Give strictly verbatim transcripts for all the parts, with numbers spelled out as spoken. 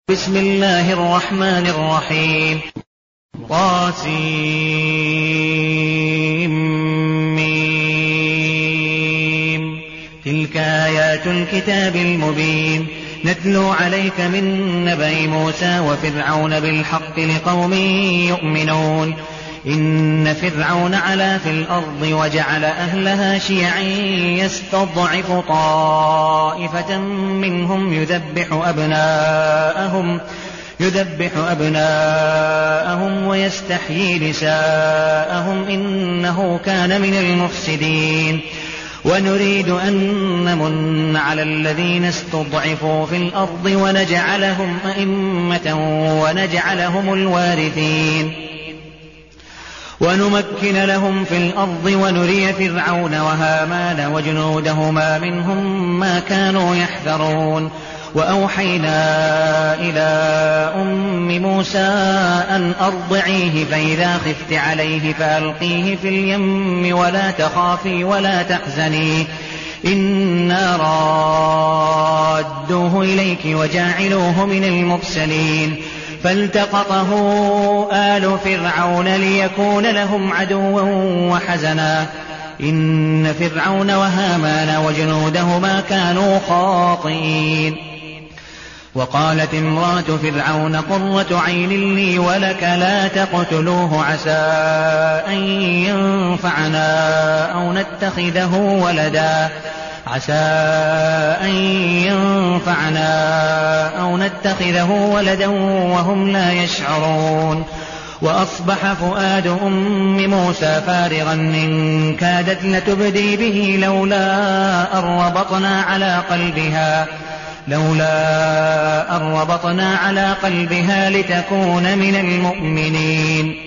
بسم الله الرحمن الرحيم. طاسيم. تلك آيات الكتاب المبين نتلو عليك من نبأ موسى وفرعون بالحق لقوم يؤمنون. إن فرعون علا في الأرض وجعل أهلها شيعا يستضعف طائفة منهم يذبح أبناءهم يذبح أبناءهم ويستحيي نساءهم إنه كان من المفسدين. ونريد أن نمن على الذين استضعفوا في الأرض ونجعلهم أئمة ونجعلهم الوارثين ونمكن لهم في الأرض ونري فرعون وهامان وجنودهما منهم ما كانوا يحذرون. وأوحينا إلى أم موسى أن أرضعيه فإذا خفت عليه فألقيه في اليم ولا تخافي ولا تحزني إنا رادوه إليك وجاعلوه من المرسلين. فالتقطه آل فرعون ليكون لهم عدوا وحزنا إن فرعون وهامان وجنودهما كانوا خاطئين. وقالت امرأة فرعون قرة عين لي ولك لا تقتلوه عسى أن ينفعنا أو نتخذه ولدا عسى أن ينفعنا أو نتخذه ولدا وهم لا يشعرون. وأصبح فؤاد أم موسى فارغا إن كادت لتبدي به لولا أن ربطنا على قلبها لولا أن ربطنا على قلبها لتكون من المؤمنين.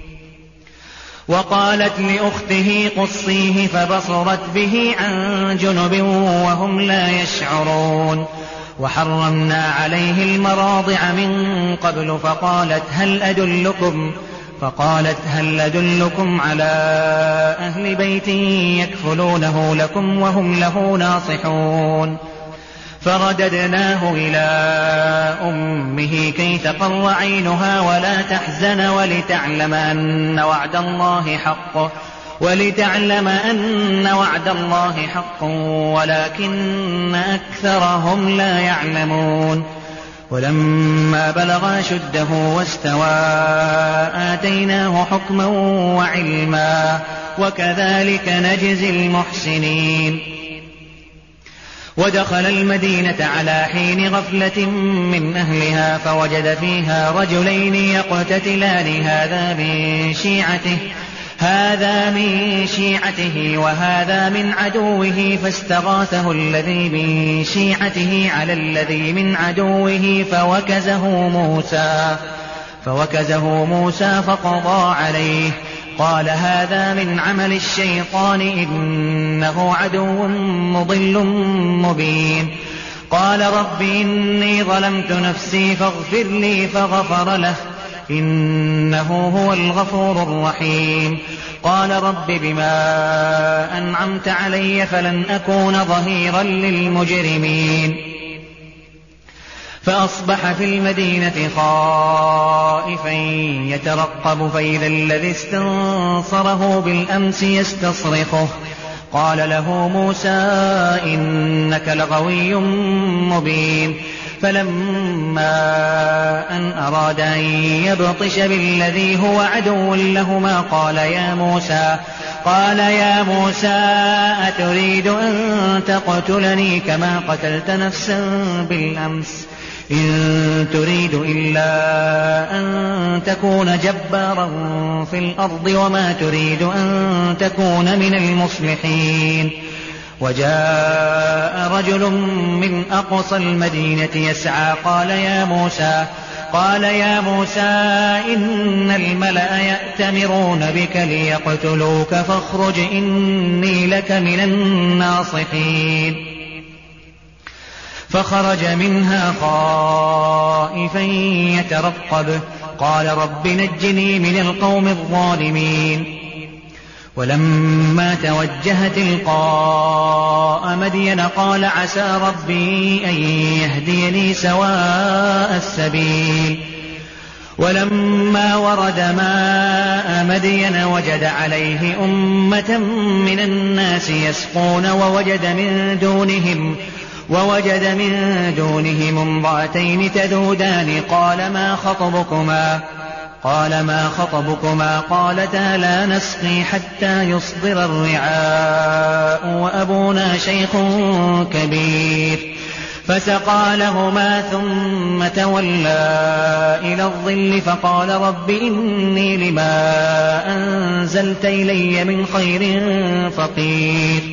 وقالت لأخته قصيه فبصرت به عن جنب وهم لا يشعرون. وحرمنا عليه المراضع من قبل فقالت هل أدلكم فقالت هل أدلكم على أهل بيت يكفلونه لكم وهم له ناصحون. فرددناه إلى أمه كي تقر عينها ولا تحزن ولتعلم أن وعد الله حق ولتعلم أن وعد الله حق ولكن أكثرهم لا يعلمون. ولما بلغ أشده واستوى آتيناه حكما وعلما وكذلك نجزي المحسنين. ودخل المدينة على حين غفلة من أهلها فوجد فيها رجلين يقتتلان هذا من شيعته هذا من شيعته وهذا من عدوه فاستغاثه الذي من شيعته على الذي من عدوه فوكزه موسى فوكزه موسى فقضى عليه. قال هذا من عمل الشيطان إنه عدو مضل مبين. قال رب إني ظلمت نفسي فاغفر لي فغفر له إنه هو الغفور الرحيم. قال رب بما أنعمت علي فلن أكون ظهيرا للمجرمين. فأصبح في المدينة خائفا يترقب فإذا الذي استنصره بالأمس يستصرخه. قال له موسى إنك لغوي مبين. فلما أن أراد أن يبطش بالذي هو عدو لهما قال يا موسى قال يا موسى أتريد أن تقتلني كما قتلت نفسا بالأمس إن تريد إلا أن تكون جبارا في الأرض وما تريد أن تكون من المصلحين. وجاء رجل من أقصى المدينة يسعى قال يا موسى قال يا موسى إن الملأ يأتمرون بك ليقتلوك فاخرج إني لك من الناصحين. فخرج منها خائفا يترقب قال رب نجني من القوم الظالمين. ولما توجه تلقاء مدين قال عسى ربي أن يهديني سواء السبيل. ولما ورد ماء مدين وجد عليه أمة من الناس يسقون ووجد من دونهم ووجد من دونهم امرأتين تذودان قال ما خطبكما قال ما خطبكما قالتا لا نسقي حتى يصدر الرعاء وأبونا شيخ كبير. فسقى لهما ثم تولى إلى الظل فقال رب إني لما أنزلت إلي من خير فقير.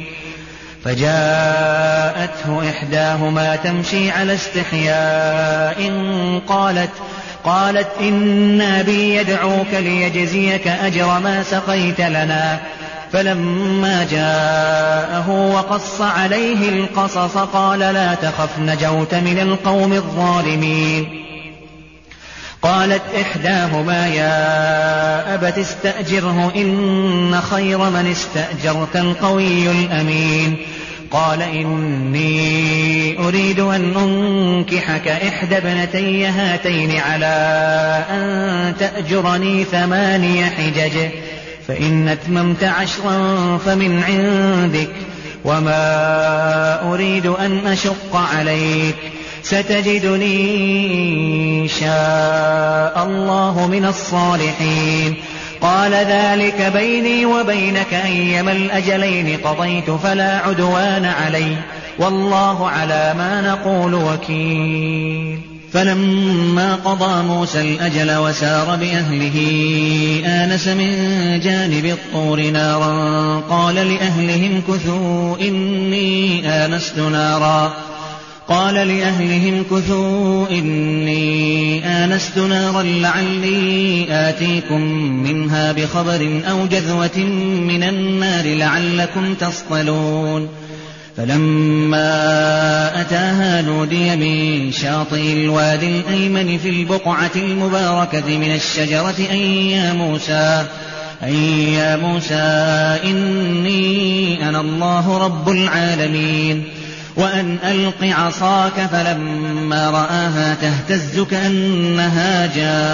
فجاءته إحداهما تمشي على استحياء قالت قالت إن أبي يدعوك ليجزيك أجر ما سقيت لنا. فلما جاءه وقص عليه القصص قال لا تخف نجوت من القوم الظالمين. قالت إحداهما يا أبت استأجره إن خير من استأجرت القوي الأمين. قال إني أريد أن أنكحك إحدى ابنتي هاتين على أن تأجرني ثماني حجج فإن أتممت عشرا فمن عندك وما أريد أن أشق عليك ستجدني إن شاء الله من الصالحين. قال ذلك بيني وبينك أيما الأجلين قضيت فلا عدوان علي والله على ما نقول وكيل. فلما قضى موسى الأجل وسار بأهله آنس من جانب الطور نارا قال لأهلهم كثوا إني آنست نارا قال لأهلهم كثوا إني آنست نارا لعلي آتيكم منها بخبر أو جذوة من النار لعلكم تصطلون. فلما أتاها نودي من شاطئ الوادي الأيمن في البقعة المباركة من الشجرة أن يا موسى أن يا موسى إني أنا الله رب العالمين وأن ألق عصاك. فلما رآها تهتز كأنها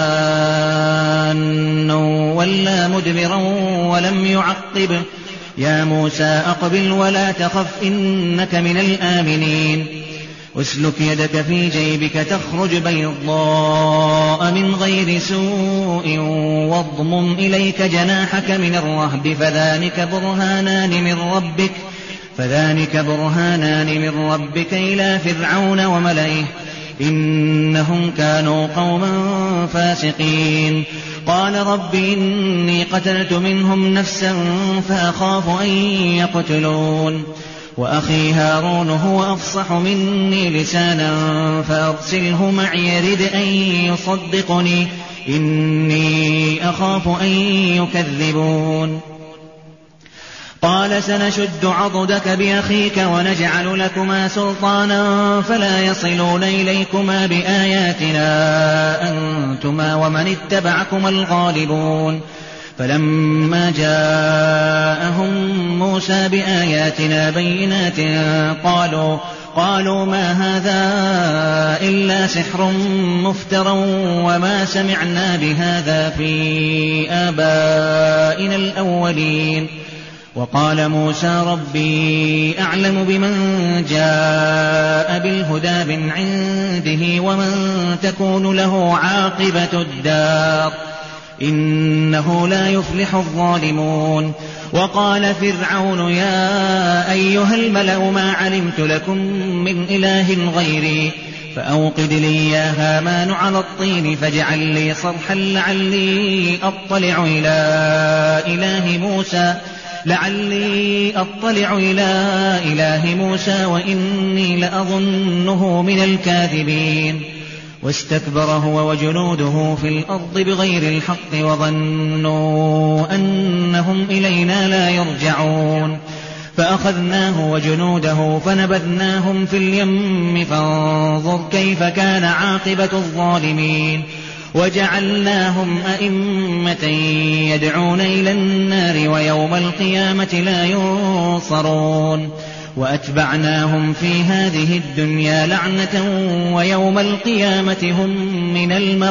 جان ولا مدبرا ولم يعقب يا موسى أقبل ولا تخف إنك من الآمنين. اسلك يدك في جيبك تخرج بيضاء من غير سوء واضمم إليك جناحك من الرهب فذلك برهانان من ربك فذلك برهانان من ربك إلى فرعون وملئه إنهم كانوا قوما فاسقين. قال رب إني قتلت منهم نفسا فأخاف أن يقتلون وأخي هارون هو أفصح مني لسانا فأرسله معي يرد أن يصدقني إني أخاف أن يكذبون. قال سنشد عضدك بأخيك ونجعل لكما سلطانا فلا يصلون إليكما بآياتنا أنتما ومن اتبعكما الغالبون. فلما جاءهم موسى بآياتنا بينات قالوا قالوا ما هذا إلا سحر مفترى وما سمعنا بهذا في آبائنا الأولين. وقال موسى ربي أعلم بمن جاء بالهدى من عنده ومن تكون له عاقبة الدار إنه لا يفلح الظالمون. وقال فرعون يا أيها الملأ ما علمت لكم من إله غيري فأوقد لي يا هامان على الطين فاجعل لي صرحا لعلي أطلع إلى إله موسى لعلي أطلع إلى إله موسى وإني لأظنه من الكاذبين. واستكبر هو وجنوده في الأرض بغير الحق وظنوا أنهم إلينا لا يرجعون. فأخذناه وجنوده فنبذناهم في اليم فانظر كيف كان عاقبة الظالمين. وجعلناهم أئمة يدعون إلى النار ويوم القيامة لا ينصرون وأتبعناهم في هذه الدنيا لعنة ويوم القيامة هم من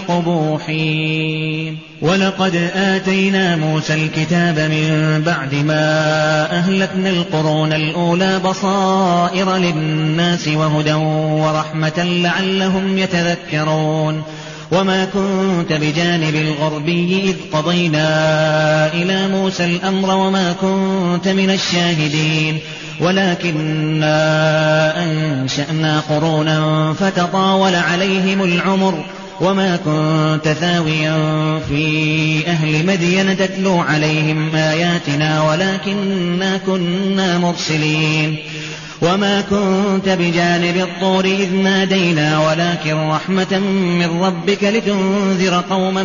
المقبوحين. ولقد آتينا موسى الكتاب من بعد ما أهلكنا القرون الأولى بصائر للناس وهدى ورحمة لعلهم يتذكرون. وما كنت بجانب الغربي إذ قضينا إلى موسى الأمر وما كنت من الشاهدين ولكننا أنشأنا قرونا فتطاول عليهم العمر وما كنت ثاويا في أهل مدين تتلو عليهم آياتنا ولكننا كنا مرسلين. وما كنت بجانب الطور إذ نادينا ولكن رحمة من ربك لتنذر قوما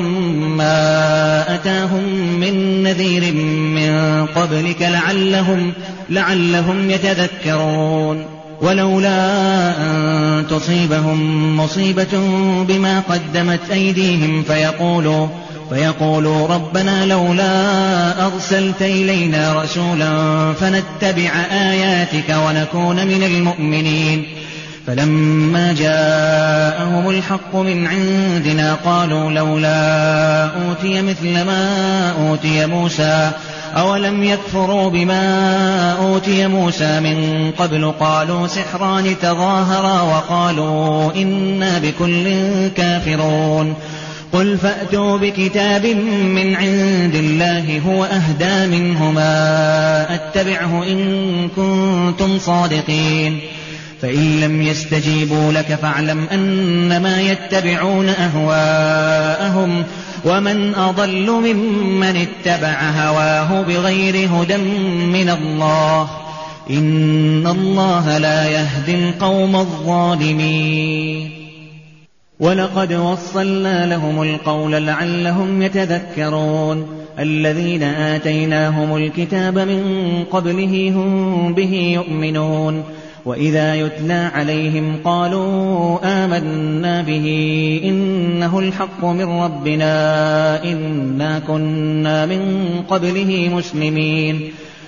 ما أتاهم من نذير من قبلك لعلهم, لعلهم يتذكرون. ولولا أن تصيبهم مصيبة بما قدمت أيديهم فيقولوا, فيقولوا ربنا لولا أرسلت إلينا رسولا فنتبع آياتك ونكون من المؤمنين. فلما جاءهم الحق من عندنا قالوا لولا أوتي مثل ما أوتي موسى أولم يكفروا بما أوتي موسى من قبل قالوا سحران تظاهرا وقالوا إنا بكل كافرون. قل فأتوا بكتاب من عند الله هو أهدى منهما أتبعه إن كنتم صادقين. فإن لم يستجيبوا لك فاعلم أنما يتبعون أهواءهم ومن أضل ممن اتبع هواه بغير هدى من الله إن الله لا يهدي القوم الظالمين. ولقد وصلنا لهم القول لعلهم يتذكرون. الذين آتيناهم الكتاب من قبله هم به يؤمنون وإذا يتلى عليهم قالوا آمنا به إنه الحق من ربنا إنا كنا من قبله مسلمين.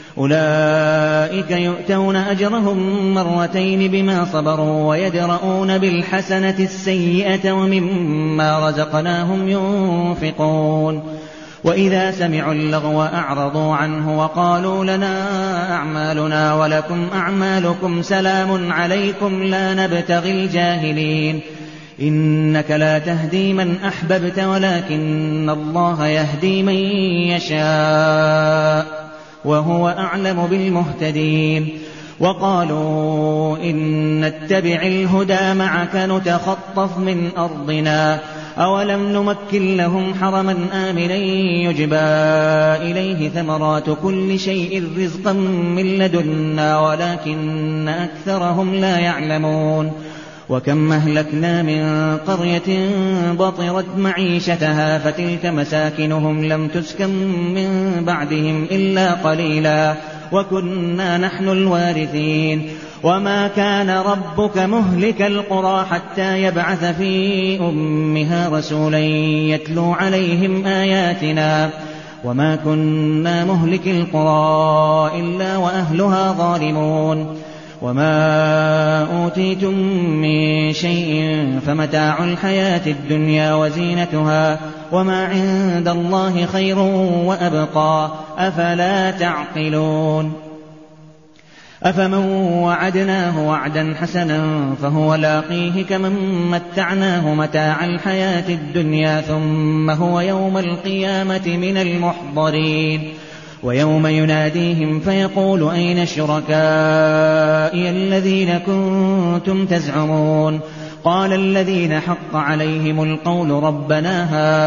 أولئك يؤتون أجرهم مرتين بما صبروا ويدرؤون بالحسنة السيئة ومما رزقناهم ينفقون. وإذا سمعوا اللغو أعرضوا عنه وقالوا لنا أعمالنا ولكم أعمالكم سلام عليكم لا نبتغي الجاهلين. إنك لا تهدي من أحببت ولكن الله يهدي من يشاء وهو أعلم بالمهتدين. وقالوا إن نتبع الهدى معك نتخطف من أرضنا أولم نمكن لهم حرما آمنا يجبى إليه ثمرات كل شيء رزقا من لدنا ولكن أكثرهم لا يعلمون. وكم أهلكنا من قرية بطرت معيشتها فتلك مساكنهم لم تسكن من بعدهم إلا قليلا وكنا نحن الوارثين. وما كان ربك مهلك القرى حتى يبعث في أمها رسولا يتلو عليهم آياتنا وما كنا مهلك القرى إلا وأهلها ظالمون. وما أوتيتم من شيء فمتاع الحياة الدنيا وزينتها وما عند الله خير وأبقى أفلا تعقلون. أفمن وعدناه وعدا حسنا فهو لاقيه كمن متعناه متاع الحياة الدنيا ثم هو يوم القيامة من المحضرين. ويوم يناديهم فيقول أين شركائي الذين كنتم تزعمون قال الذين حق عليهم القول ربنا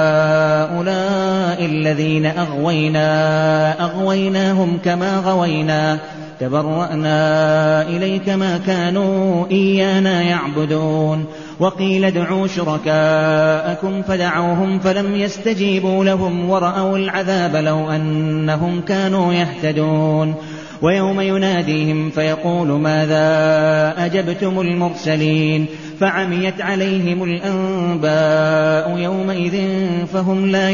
هؤلاء الذين أغوينا أغويناهم كما غوينا تبرأنا إليك ما كانوا إيانا يعبدون. وقيل ادعوا شركاءكم فدعوهم فلم يستجيبوا لهم ورأوا العذاب لو أنهم كانوا يهتدون. ويوم يناديهم فيقول ماذا أجبتم المرسلين فعميت عليهم الأنباء يومئذ فهم لا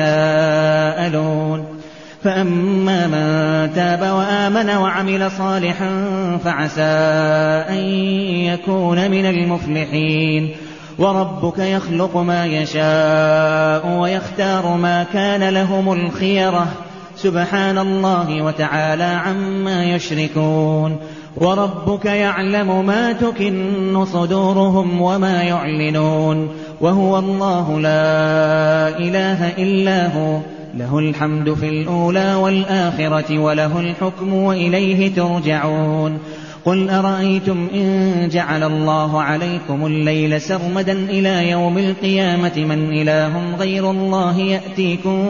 يتساءلون فأما من تاب وآمن وعمل صالحا فعسى أن يكون من المفلحين وربك يخلق ما يشاء ويختار ما كان لهم الخيرة سبحان الله وتعالى عما يشركون وربك يعلم ما تكن صدورهم وما يعلنون وهو الله لا إله إلا هو له الحمد في الأولى والآخرة وله الحكم وإليه ترجعون قل أرأيتم إن جعل الله عليكم الليل سرمدا إلى يوم القيامة من إله غير الله يأتيكم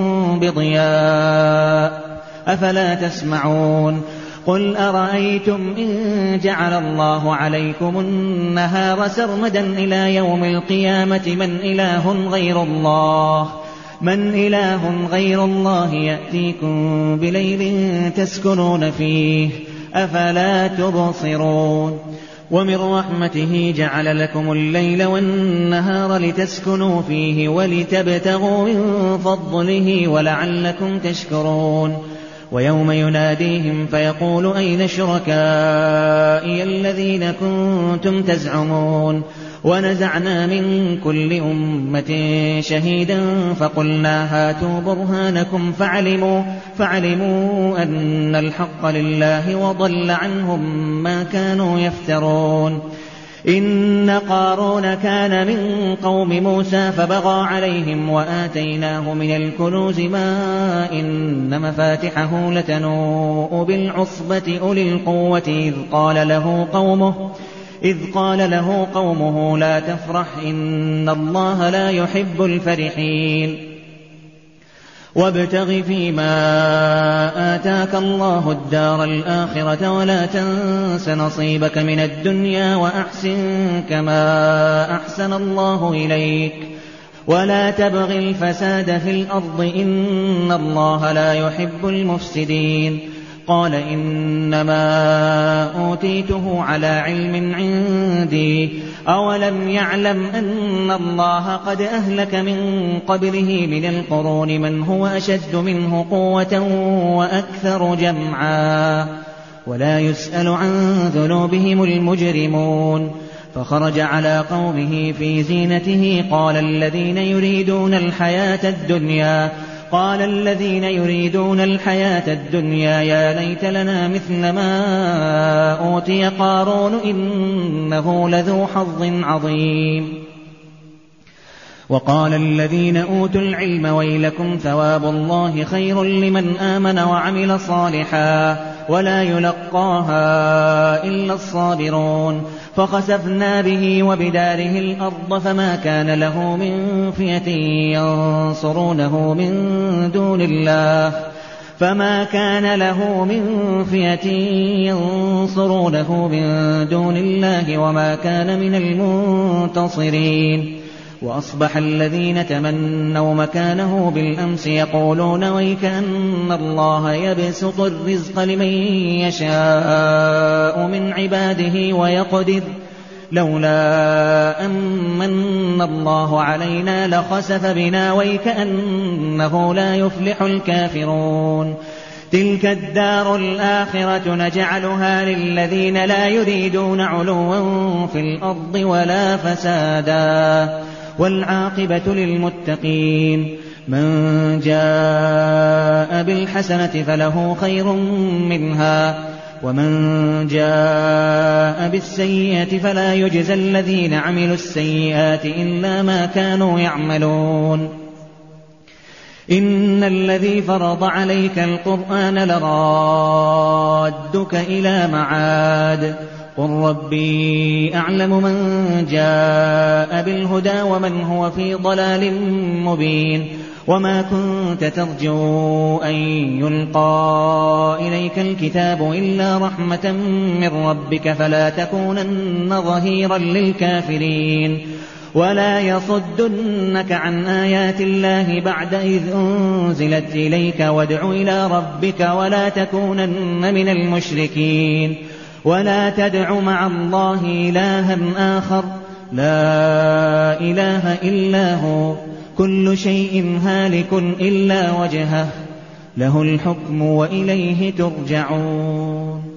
بضياء أفلا تسمعون قل أرأيتم إن جعل الله عليكم النهار سرمدا إلى يوم القيامة من إله غير الله من إله غير الله يأتيكم بليل تسكنون فيه أفلا تبصرون ومن رحمته جعل لكم الليل والنهار لتسكنوا فيه ولتبتغوا من فضله ولعلكم تشكرون ويوم يناديهم فيقول أين شركائي الذين كنتم تزعمون ونزعنا من كل أمة شهيدا فقلنا هاتوا برهانكم فعلموا, فعلموا أن الحق لله وضل عنهم ما كانوا يفترون إن قارون كان من قوم موسى فبغى عليهم وآتيناه من الكنوز ما إن مفاتحه لتنوء بالعصبة أولي القوة إذ قال له قومه إذ قال له قومه لا تفرح إن الله لا يحب الفرحين وابتغ فيما آتاك الله الدار الآخرة ولا تنس نصيبك من الدنيا وأحسن كما أحسن الله إليك ولا تبغ الفساد في الأرض إن الله لا يحب المفسدين قال إنما أوتيته على علم عندي أولم يعلم أن الله قد أهلك من قبله من القرون من هو أشد منه قوة وأكثر جمعا ولا يسأل عن ذنوبهم المجرمون فخرج على قومه في زينته قال الذين يريدون الحياة الدنيا قال الذين يريدون الحياة الدنيا يا ليت لنا مثل ما أوتي قارون إنه لذو حظ عظيم وقال الذين أوتوا العلم ويلكم ثواب الله خير لمن آمن وعمل صالحا ولا يلقاها إلا الصابرون فخسفنا به وبداره الأرض فما كان له من فئة ينصرونه من دون الله فما كان له من فئة ينصرونه من دون الله وما كان من المنتصرين وأصبح الذين تمنوا مكانه بالأمس يقولون ويكأن الله يبسط الرزق لمن يشاء من عباده ويقدر لولا أمن الله علينا لخسف بنا ويكأنه لا يفلح الكافرون تلك الدار الآخرة نجعلها للذين لا يريدون علوا في الأرض ولا فسادا والعاقبة للمتقين من جاء بالحسنة فله خير منها ومن جاء بالسيئة فلا يجزى الذين عملوا السيئات إلا ما كانوا يعملون إن الذي فرض عليك القرآن لرادك إلى معاد قل ربي أعلم من جاء بالهدى ومن هو في ضلال مبين وما كنت ترجو أن يلقى إليك الكتاب إلا رحمة من ربك فلا تكونن ظهيرا للكافرين ولا يصدنك عن آيات الله بعد إذ أنزلت إليك وادع إلى ربك ولا تكونن من المشركين ولا تدع مع الله إلها آخر لا إله إلا هو كل شيء هالك إلا وجهه له الحكم وإليه ترجعون